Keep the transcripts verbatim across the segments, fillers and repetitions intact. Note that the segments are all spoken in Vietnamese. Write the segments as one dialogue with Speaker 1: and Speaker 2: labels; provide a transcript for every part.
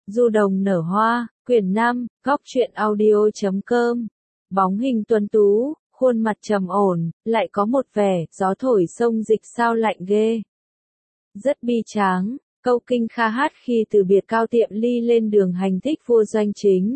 Speaker 1: Du đồng nở hoa, quyển năm, góc truyện audio chấm com. Bóng hình tuấn tú, khuôn mặt trầm ổn, lại có một vẻ, gió thổi sông dịch sao lạnh ghê. Rất bi tráng, câu kinh kha hát khi từ biệt Cao Tiệm Ly lên đường hành thích vua doanh chính.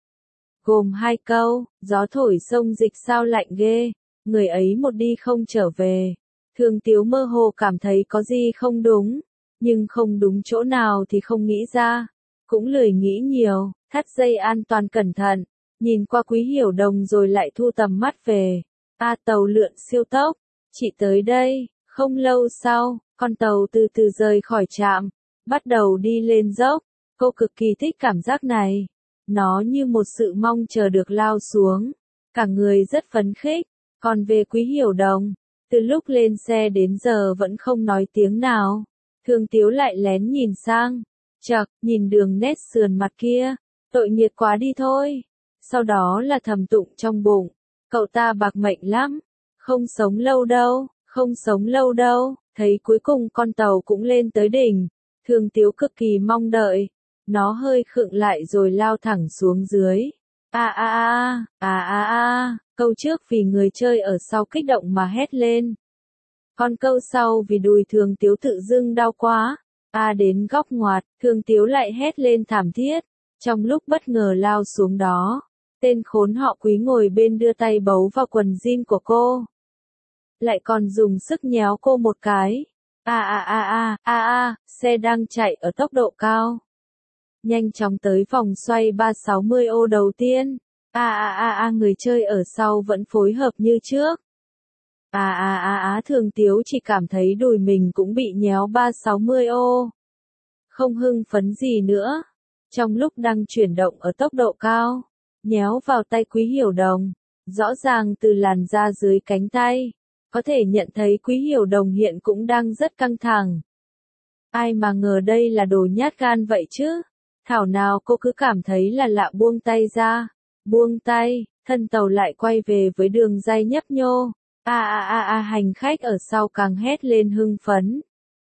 Speaker 1: Gồm hai câu, gió thổi sông dịch sao lạnh ghê, người ấy một đi không trở về. Thường Tiếu mơ hồ cảm thấy có gì không đúng, nhưng không đúng chỗ nào thì không nghĩ ra, cũng lười nghĩ nhiều, thắt dây an toàn cẩn thận, nhìn qua Quý Hiểu Đồng rồi lại thu tầm mắt về. A à, tàu lượn siêu tốc, chị tới đây. Không lâu sau, con tàu từ từ rời khỏi trạm, bắt đầu đi lên dốc. Cô cực kỳ thích cảm giác này. Nó như một sự mong chờ được lao xuống. Cả người rất phấn khích. Còn về Quý Hiểu Đồng, từ lúc lên xe đến giờ vẫn không nói tiếng nào. Thường Tiếu lại lén nhìn sang. Chậc, nhìn đường nét sườn mặt kia. Tội nghiệp quá đi thôi. Sau đó là thầm tụng trong bụng. Cậu ta bạc mệnh lắm. Không sống lâu đâu, không sống lâu đâu. Thấy cuối cùng con tàu cũng lên tới đỉnh. Thường Tiếu cực kỳ mong đợi. Nó hơi khựng lại rồi lao thẳng xuống dưới. A a a, a a a, câu trước vì người chơi ở sau kích động mà hét lên. Còn câu sau vì đùi Thường Tiếu tự dưng đau quá. A đến góc ngoặt, Thường Tiếu lại hét lên thảm thiết. Trong lúc bất ngờ lao xuống đó, tên khốn họ Quý ngồi bên đưa tay bấu vào quần jean của cô. Lại còn dùng sức nhéo cô một cái. A a a a, a a, xe đang chạy ở tốc độ cao. Nhanh chóng tới vòng xoay ba trăm sáu mươi ô đầu tiên. A a a a, người chơi ở sau vẫn phối hợp như trước. À à à à, Thường Tiếu chỉ cảm thấy đùi mình cũng bị nhéo ba trăm sáu mươi ô. Không hưng phấn gì nữa. Trong lúc đang chuyển động ở tốc độ cao, nhéo vào tay Quý Hiểu Đồng, rõ ràng từ làn da dưới cánh tay, có thể nhận thấy Quý Hiểu Đồng hiện cũng đang rất căng thẳng. Ai mà ngờ đây là đồ nhát gan vậy chứ? Thảo nào cô cứ cảm thấy là lạ, buông tay ra. Buông tay, thân tàu lại quay về với đường ray nhấp nhô. A a a a, hành khách ở sau càng hét lên hưng phấn.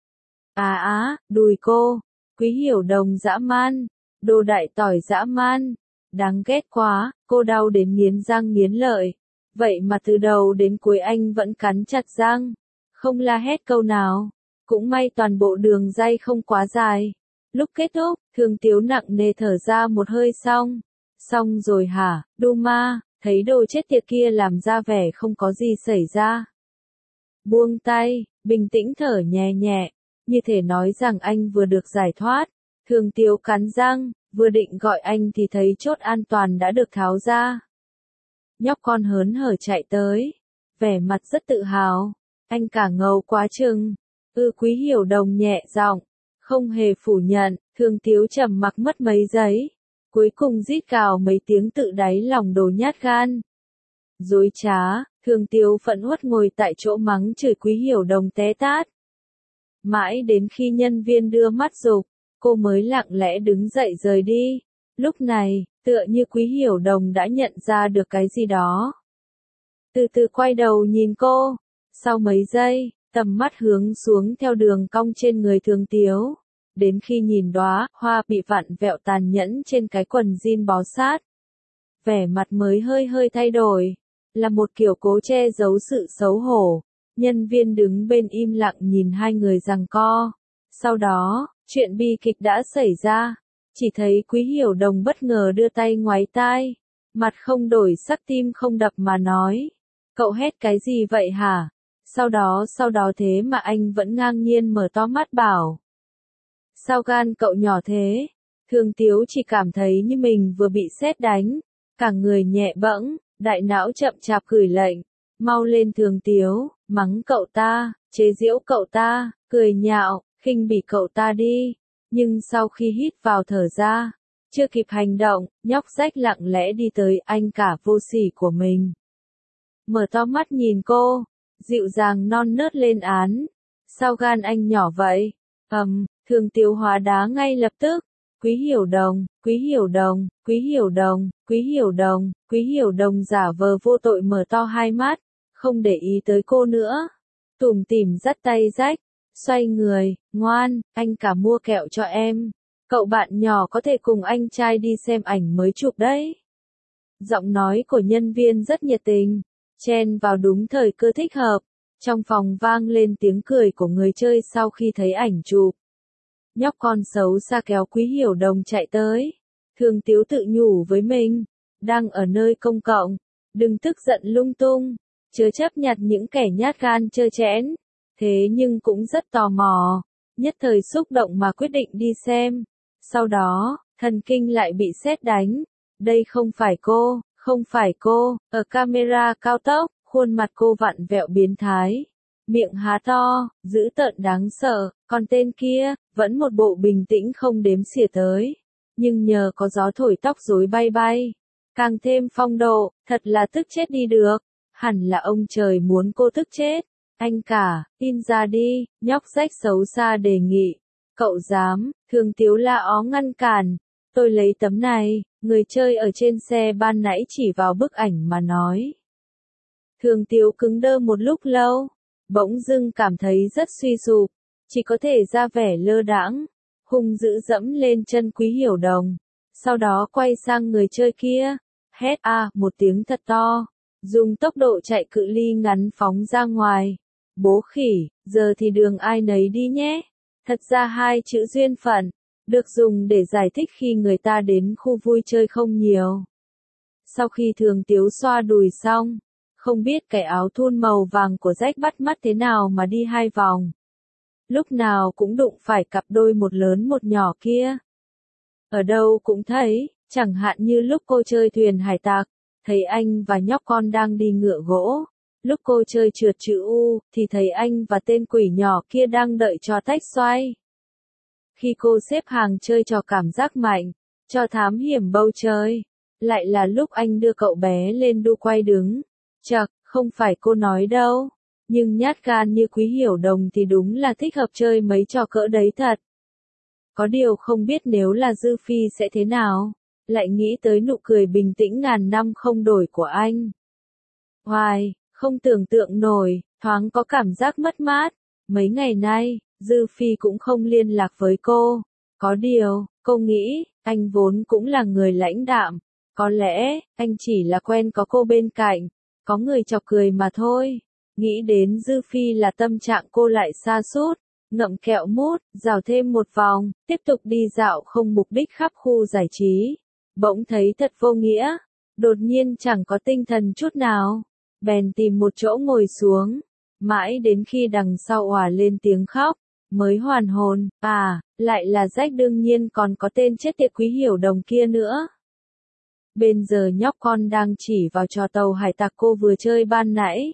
Speaker 1: À á, đùi cô, Quý Hiểu Đồng dã man, đồ đại tỏi dã man, đáng ghét quá, cô đau đến nghiến răng nghiến lợi. Vậy mà từ đầu đến cuối anh vẫn cắn chặt răng, không la hét câu nào. Cũng may toàn bộ đường ray không quá dài. Lúc kết thúc, Thường Tiếu nặng nề thở ra một hơi xong. Xong rồi hả, Duma, thấy đồ chết tiệt kia làm ra vẻ không có gì xảy ra. Buông tay, bình tĩnh thở nhẹ nhẹ, như thể nói rằng anh vừa được giải thoát. Thường Tiếu cắn răng, vừa định gọi anh thì thấy chốt an toàn đã được tháo ra. Nhóc con hớn hở chạy tới, vẻ mặt rất tự hào. Anh cả ngầu quá chừng. Ừ, Quý Hiểu Đồng nhẹ giọng, không hề phủ nhận. Thường Tiếu trầm mặc mất mấy giây, cuối cùng rít gào mấy tiếng tự đáy lòng đồ nhát gan. Dối trá, Thường Tiếu phẫn uất ngồi tại chỗ mắng chửi Quý Hiểu Đồng té tát. Mãi đến khi nhân viên đưa mắt giục, cô mới lặng lẽ đứng dậy rời đi. Lúc này, tựa như Quý Hiểu Đồng đã nhận ra được cái gì đó. Từ từ quay đầu nhìn cô. Sau mấy giây, tầm mắt hướng xuống theo đường cong trên người Thường Tiếu. Đến khi nhìn đóa hoa bị vặn vẹo tàn nhẫn trên cái quần jean bó sát. Vẻ mặt mới hơi hơi thay đổi. Là một kiểu cố che giấu sự xấu hổ. Nhân viên đứng bên im lặng nhìn hai người giằng co. Sau đó, chuyện bi kịch đã xảy ra. Chỉ thấy Quý Hiểu Đồng bất ngờ đưa tay ngoáy tai. Mặt không đổi sắc, tim không đập mà nói. Cậu hét cái gì vậy hả? Sau đó sau đó thế mà anh vẫn ngang nhiên mở to mắt bảo. Sao gan cậu nhỏ thế? Thường Tiếu chỉ cảm thấy như mình vừa bị sét đánh. Cả người nhẹ bẫng, đại não chậm chạp gửi lệnh. Mau lên Thường Tiếu, mắng cậu ta, chế giễu cậu ta, cười nhạo, khinh bỉ cậu ta đi. Nhưng sau khi hít vào thở ra, chưa kịp hành động, nhóc rách lặng lẽ đi tới anh cả vô sỉ của mình. Mở to mắt nhìn cô, dịu dàng non nớt lên án. Sao gan anh nhỏ vậy? Ầm, um, Thường Tiếu hóa đá ngay lập tức. Quý Hiểu Đồng, Quý Hiểu Đồng, Quý Hiểu Đồng, Quý Hiểu Đồng, Quý Hiểu Đồng giả vờ vô tội mở to hai mắt, không để ý tới cô nữa. Tủm tỉm dắt tay rách, xoay người, ngoan, anh cả mua kẹo cho em. Cậu bạn nhỏ có thể cùng anh trai đi xem ảnh mới chụp đấy. Giọng nói của nhân viên rất nhiệt tình, chen vào đúng thời cơ thích hợp. Trong phòng vang lên tiếng cười của người chơi sau khi thấy ảnh chụp. Nhóc con xấu xa kéo Quý Hiểu Đồng chạy tới. Thường Tiếu tự nhủ với mình, đang ở nơi công cộng, đừng tức giận lung tung, chớ chấp nhặt những kẻ nhát gan trơ trẽn. Thế nhưng cũng rất tò mò, nhất thời xúc động mà quyết định đi xem. Sau đó, thần kinh lại bị sét đánh. Đây không phải cô, không phải cô, ở camera cao tốc, khuôn mặt cô vặn vẹo biến thái. Miệng há to, dữ tợn đáng sợ, còn tên kia, vẫn một bộ bình tĩnh không đếm xỉa tới. Nhưng nhờ có gió thổi tóc rối bay bay, càng thêm phong độ, thật là tức chết đi được. Hẳn là ông trời muốn cô tức chết. Anh cả, in ra đi, nhóc rách xấu xa đề nghị. Cậu dám, Thường Tiếu la ó ngăn cản. Tôi lấy tấm này, người chơi ở trên xe ban nãy chỉ vào bức ảnh mà nói. Thường Tiếu cứng đơ một lúc lâu, bỗng dưng cảm thấy rất suy sụp, chỉ có thể ra vẻ lơ đãng, hung dữ dẫm lên chân Quý Hiểu Đồng, sau đó quay sang người chơi kia, hét a một tiếng thật to, dùng tốc độ chạy cự ly ngắn phóng ra ngoài. Bố khỉ, giờ thì đường ai nấy đi nhé. Thật ra hai chữ duyên phận, được dùng để giải thích khi người ta đến khu vui chơi không nhiều. Sau khi Thường Tiếu xoa đùi xong, không biết cái áo thun màu vàng của Jack bắt mắt thế nào mà đi hai vòng. Lúc nào cũng đụng phải cặp đôi một lớn một nhỏ kia. Ở đâu cũng thấy, chẳng hạn như lúc cô chơi thuyền hải tặc, thấy anh và nhóc con đang đi ngựa gỗ. Lúc cô chơi trượt chữ U, thì thấy anh và tên quỷ nhỏ kia đang đợi cho tách xoay. Khi cô xếp hàng chơi trò cảm giác mạnh, cho thám hiểm bầu trời, lại là lúc anh đưa cậu bé lên đu quay đứng. Chậc, không phải cô nói đâu, nhưng nhát gan như Quý Hiểu Đồng thì đúng là thích hợp chơi mấy trò cỡ đấy thật. Có điều không biết nếu là Dư Phi sẽ thế nào, lại nghĩ tới nụ cười bình tĩnh ngàn năm không đổi của anh. Hoài, không tưởng tượng nổi, thoáng có cảm giác mất mát. Mấy ngày nay, Dư Phi cũng không liên lạc với cô. Có điều, cô nghĩ, anh vốn cũng là người lãnh đạm. Có lẽ, anh chỉ là quen có cô bên cạnh, có người chọc cười mà thôi. Nghĩ đến Dư Phi là tâm trạng cô lại sa sút, ngậm kẹo mút, rào thêm một vòng, tiếp tục đi dạo không mục đích khắp khu giải trí. Bỗng thấy thật vô nghĩa, đột nhiên chẳng có tinh thần chút nào. Bèn tìm một chỗ ngồi xuống, mãi đến khi đằng sau òa lên tiếng khóc, mới hoàn hồn, à, lại là Jack, đương nhiên còn có tên chết tiệt Quý Hiểu Đồng kia nữa. Bên giờ nhóc con đang chỉ vào trò tàu hải tặc cô vừa chơi ban nãy.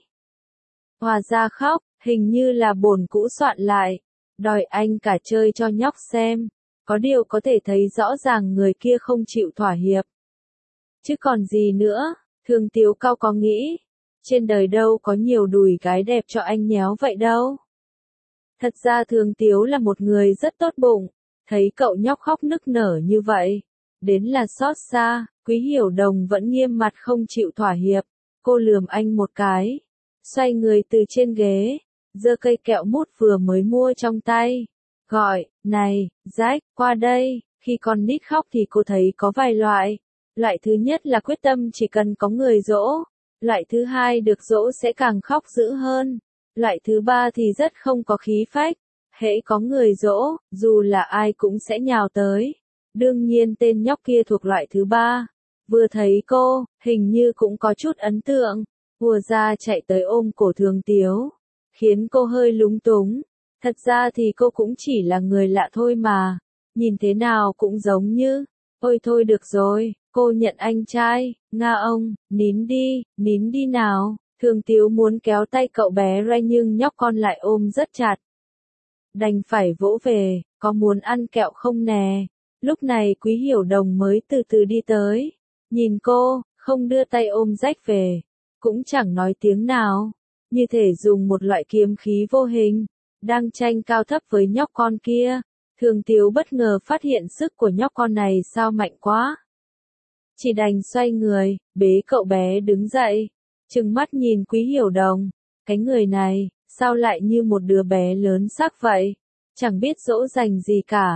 Speaker 1: Hòa ra khóc, hình như là bổn cũ soạn lại, đòi anh cả chơi cho nhóc xem. Có điều có thể thấy rõ ràng người kia không chịu thỏa hiệp. Chứ còn gì nữa, Thường Tiếu cao có nghĩ. Trên đời đâu có nhiều đùi gái đẹp cho anh nhéo vậy đâu. Thật ra Thường Tiếu là một người rất tốt bụng, thấy cậu nhóc khóc nức nở như vậy, đến là xót xa. Quý Hiểu Đồng vẫn nghiêm mặt không chịu thỏa hiệp, cô lườm anh một cái, xoay người từ trên ghế, giơ cây kẹo mút vừa mới mua trong tay, gọi, này, Jack, qua đây. Khi con nít khóc thì cô thấy có vài loại. Loại thứ nhất là quyết tâm chỉ cần có người dỗ. Loại thứ hai được dỗ sẽ càng khóc dữ hơn. Loại thứ ba thì rất không có khí phách. Hễ có người dỗ, dù là ai cũng sẽ nhào tới. Đương nhiên tên nhóc kia thuộc loại thứ ba. Vừa thấy cô, hình như cũng có chút ấn tượng. Hùa ra chạy tới ôm cổ Thường Tiếu, khiến cô hơi lúng túng. Thật ra thì cô cũng chỉ là người lạ thôi mà. Nhìn thế nào cũng giống như, ôi thôi được rồi, cô nhận anh trai, Nga ông, nín đi, nín đi nào. Thường Tiếu muốn kéo tay cậu bé ra nhưng nhóc con lại ôm rất chặt. Đành phải vỗ về, có muốn ăn kẹo không nè? Lúc này Quý Hiểu Đồng mới từ từ đi tới. Nhìn cô, không đưa tay ôm Jack về, cũng chẳng nói tiếng nào. Như thể dùng một loại kiếm khí vô hình, đang tranh cao thấp với nhóc con kia. Thường Tiếu bất ngờ phát hiện sức của nhóc con này sao mạnh quá. Chỉ đành xoay người, bế cậu bé đứng dậy, trừng mắt nhìn Quý Hiểu Đồng. Cái người này, sao lại như một đứa bé lớn xác vậy? Chẳng biết dỗ dành gì cả.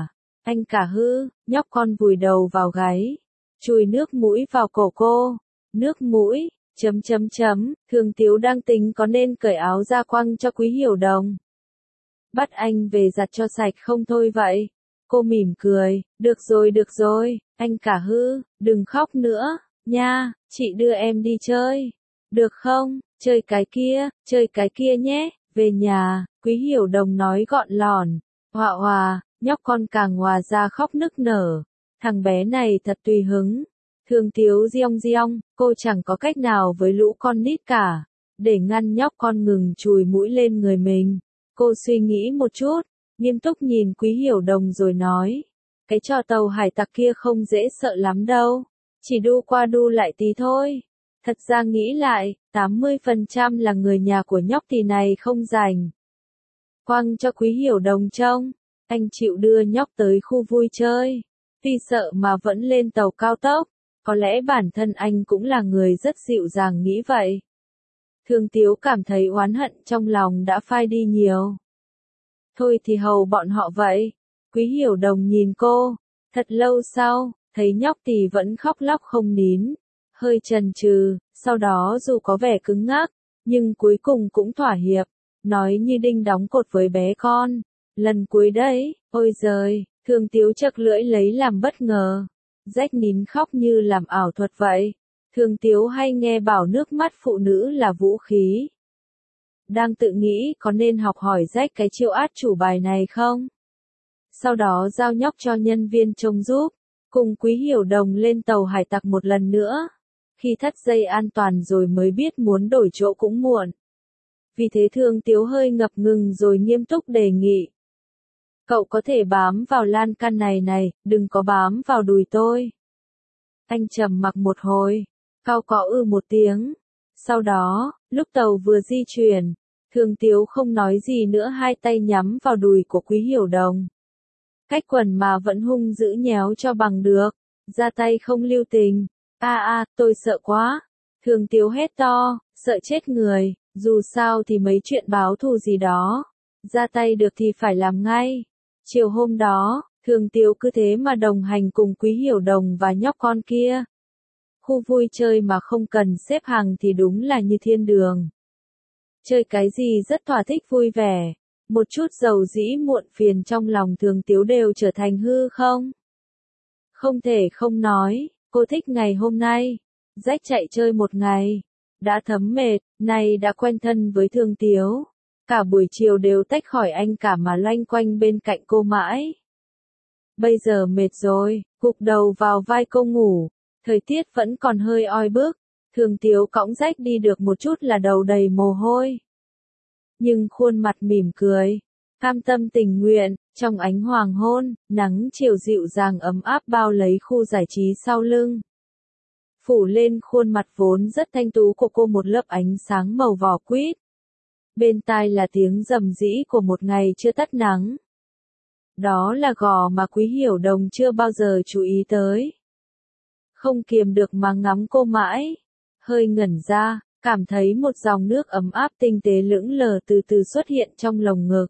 Speaker 1: Anh cả hư, nhóc con vùi đầu vào gáy, chùi nước mũi vào cổ cô. Nước mũi, chấm chấm chấm, Thường Tiếu đang tính có nên cởi áo ra quăng cho Quý Hiểu Đồng. Bắt anh về giặt cho sạch không thôi vậy. Cô mỉm cười, được rồi được rồi, anh cả hư, đừng khóc nữa, nha, chị đưa em đi chơi. Được không, chơi cái kia, chơi cái kia nhé, về nhà, Quý Hiểu Đồng nói gọn lòn. Họa hòa, nhóc con càng hòa ra khóc nức nở. Thằng bé này thật tùy hứng. Thường Tiếu giong giong, cô chẳng có cách nào với lũ con nít cả. Để ngăn nhóc con ngừng chùi mũi lên người mình. Cô suy nghĩ một chút, nghiêm túc nhìn Quý Hiểu Đồng rồi nói. Cái trò tàu hải tặc kia không dễ sợ lắm đâu. Chỉ đu qua đu lại tí thôi. Thật ra nghĩ lại, tám mươi phần trăm là người nhà của nhóc tì này không rảnh. Quăng cho Quý Hiểu Đồng trông. Anh chịu đưa nhóc tới khu vui chơi. Vì sợ mà vẫn lên tàu cao tốc. Có lẽ bản thân anh cũng là người rất dịu dàng nghĩ vậy. Thường Tiếu cảm thấy oán hận trong lòng đã phai đi nhiều. Thôi thì hầu bọn họ vậy. Quý Hiểu Đồng nhìn cô. Thật lâu sau, thấy nhóc tì vẫn khóc lóc không nín. Hơi chần chừ, sau đó dù có vẻ cứng ngắc, nhưng cuối cùng cũng thỏa hiệp. Nói như đinh đóng cột với bé con. Lần cuối đấy, ôi giời, Thường Tiếu chật lưỡi lấy làm bất ngờ. Rách nín khóc như làm ảo thuật vậy. Thường Tiếu hay nghe bảo nước mắt phụ nữ là vũ khí. Đang tự nghĩ có nên học hỏi rách cái chiêu át chủ bài này không? Sau đó giao nhóc cho nhân viên trông giúp, cùng Quý Hiểu Đồng lên tàu hải tặc một lần nữa. Khi thắt dây an toàn rồi mới biết muốn đổi chỗ cũng muộn. Vì thế Thường Tiếu hơi ngập ngừng rồi nghiêm túc đề nghị. Cậu có thể bám vào lan can này này, đừng có bám vào đùi tôi. Anh trầm mặc một hồi, cau có ư một tiếng. Sau đó, lúc tàu vừa di chuyển, Thường Tiếu không nói gì nữa, hai tay nhắm vào đùi của Quý Hiểu Đồng. Cách quần mà vẫn hung dữ nhéo cho bằng được, ra tay không lưu tình. A a, tôi sợ quá. Thường Tiếu hét to, sợ chết người, dù sao thì mấy chuyện báo thù gì đó. Ra tay được thì phải làm ngay. Chiều hôm đó, Thường Tiếu cứ thế mà đồng hành cùng Quý Hiểu Đồng và nhóc con kia. Khu vui chơi mà không cần xếp hàng thì đúng là như thiên đường. Chơi cái gì rất thỏa thích vui vẻ. Một chút dầu dĩ muộn phiền trong lòng Thường Tiếu đều trở thành hư không. Không thể không nói, cô thích ngày hôm nay. Rách chạy chơi một ngày. Đã thấm mệt, nay đã quen thân với Thường Tiếu. Cả buổi chiều đều tách khỏi anh cả mà loanh quanh bên cạnh cô mãi. Bây giờ mệt rồi, gục đầu vào vai cô ngủ. Thời tiết vẫn còn hơi oi bức. Thường Tiếu cõng rách đi được một chút là đầu đầy mồ hôi. Nhưng khuôn mặt mỉm cười, cam tâm tình nguyện, trong ánh hoàng hôn, nắng chiều dịu dàng ấm áp bao lấy khu giải trí sau lưng. Phủ lên khuôn mặt vốn rất thanh tú của cô một lớp ánh sáng màu vỏ quýt. Bên tai là tiếng rầm rĩ của một ngày chưa tắt nắng. Đó là gò mà Quý Hiểu Đồng chưa bao giờ chú ý tới. Không kiềm được mà ngắm cô mãi. Hơi ngẩn ra, cảm thấy một dòng nước ấm áp tinh tế lững lờ từ từ xuất hiện trong lồng ngực.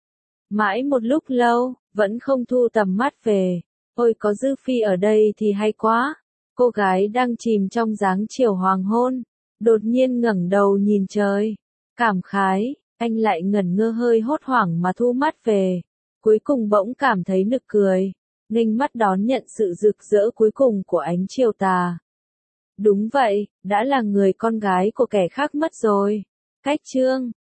Speaker 1: Mãi một lúc lâu, vẫn không thu tầm mắt về. Ôi có Dư Phi ở đây thì hay quá. Cô gái đang chìm trong dáng chiều hoàng hôn. Đột nhiên ngẩng đầu nhìn trời. Cảm khái, anh lại ngẩn ngơ hơi hốt hoảng mà thu mắt về. Cuối cùng bỗng cảm thấy nực cười. Nghênh mắt đón nhận sự rực rỡ cuối cùng của ánh chiều tà. Đúng vậy, đã là người con gái của kẻ khác mất rồi. Cách chương